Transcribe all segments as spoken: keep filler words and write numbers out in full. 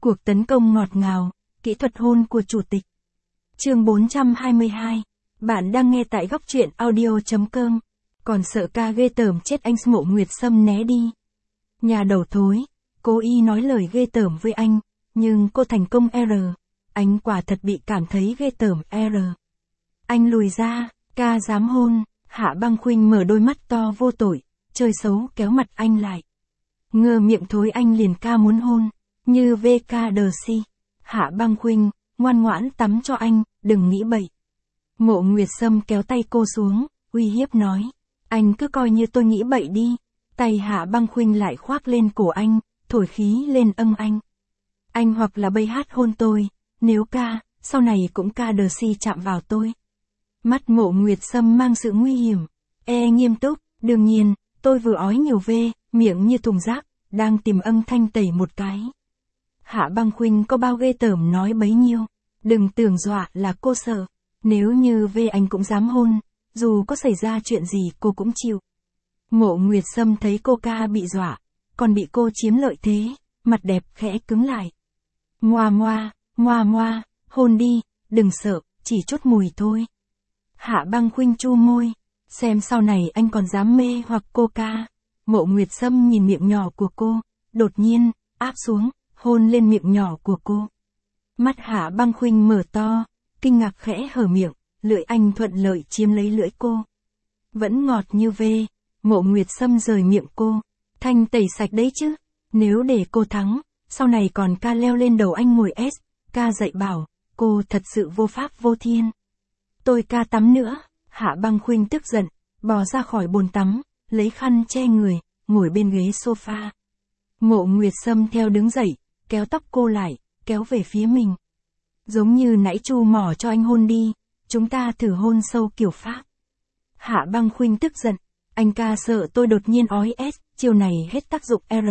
Cuộc tấn công ngọt ngào, kỹ thuật hôn của chủ tịch. Chương bốn trăm hai mươi hai. Bạn đang nghe tại góc truyện audio chấm com. Còn sợ ca ghê tởm chết anh Mộ Nguyệt Sâm né đi. Nhà đầu thối, cô y nói lời ghê tởm với anh, nhưng cô thành công R. Anh quả thật bị cảm thấy ghê tởm R. Anh lùi ra, ca dám hôn, Hạ Băng Khuynh mở đôi mắt to vô tội, chơi xấu kéo mặt anh lại. Ngơ miệng thối anh liền ca muốn hôn, như vê ca đờ si. Hạ Băng Khuynh, ngoan ngoãn tắm cho anh, đừng nghĩ bậy. Mộ Nguyệt Sâm kéo tay cô xuống, uy hiếp nói, anh cứ coi như tôi nghĩ bậy đi. Tay Hạ Băng Khuynh lại khoác lên cổ anh, thổi khí lên âm anh. Anh hoặc là bay hát hôn tôi, nếu ca, sau này cũng ca đờ si chạm vào tôi. Mắt Mộ Nguyệt Sâm mang sự nguy hiểm. E nghiêm túc, đương nhiên, tôi vừa ói nhiều vê, miệng như thùng rác, đang tìm âm thanh tẩy một cái. Hạ Băng Khuynh có bao ghê tởm nói bấy nhiêu, đừng tưởng dọa là cô sợ. Nếu như vê anh cũng dám hôn, dù có xảy ra chuyện gì cô cũng chịu. Mộ Nguyệt Sâm thấy cô ca bị dọa, còn bị cô chiếm lợi thế, mặt đẹp khẽ cứng lại. Ngoa ngoa, ngoa ngoa, hôn đi, đừng sợ, chỉ chút mùi thôi. Hạ Băng Khuynh chu môi, xem sau này anh còn dám mê hoặc cô ca. Mộ Nguyệt Sâm nhìn miệng nhỏ của cô, đột nhiên, áp xuống, hôn lên miệng nhỏ của cô. Mắt Hạ Băng Khuynh mở to, kinh ngạc khẽ hở miệng, lưỡi anh thuận lợi chiếm lấy lưỡi cô. Vẫn ngọt như vê, Mộ Nguyệt Sâm rời miệng cô, thanh tẩy sạch đấy chứ, nếu để cô thắng, sau này còn ca leo lên đầu anh ngồi S, ca dạy bảo, cô thật sự vô pháp vô thiên. Tôi ca tắm nữa, Hạ Băng Khuynh tức giận, bò ra khỏi bồn tắm, lấy khăn che người, ngồi bên ghế sofa. Mộ Nguyệt Sâm theo đứng dậy, kéo tóc cô lại, kéo về phía mình. Giống như nãy chu mỏ cho anh hôn đi, chúng ta thử hôn sâu kiểu Pháp. Hạ Băng Khuynh tức giận, anh ca sợ tôi đột nhiên ói S, chiều này hết tác dụng R.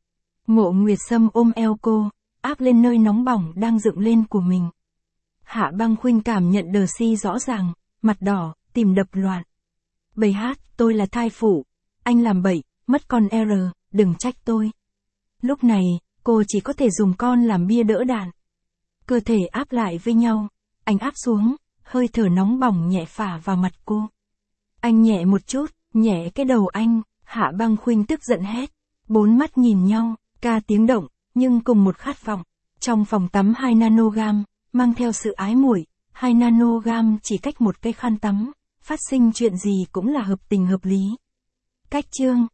Mộ Nguyệt Sâm ôm eo cô, áp lên nơi nóng bỏng đang dựng lên của mình. Hạ Băng Khuynh cảm nhận đờ si rõ ràng, mặt đỏ, tim đập loạn. Bầy hát, tôi là thai phụ, anh làm bậy, mất con R, đừng trách tôi. Lúc này, cô chỉ có thể dùng con làm bia đỡ đạn. Cơ thể áp lại với nhau, anh áp xuống, hơi thở nóng bỏng nhẹ phả vào mặt cô. Anh nhẹ một chút, nhẹ cái đầu anh, Hạ Băng Khuynh tức giận hét. Bốn mắt nhìn nhau, ca tiếng động, nhưng cùng một khát vọng. Trong phòng tắm hai nanogam, mang theo sự ái muội, hai nanogam chỉ cách một cái khăn tắm, phát sinh chuyện gì cũng là hợp tình hợp lý. Cách chương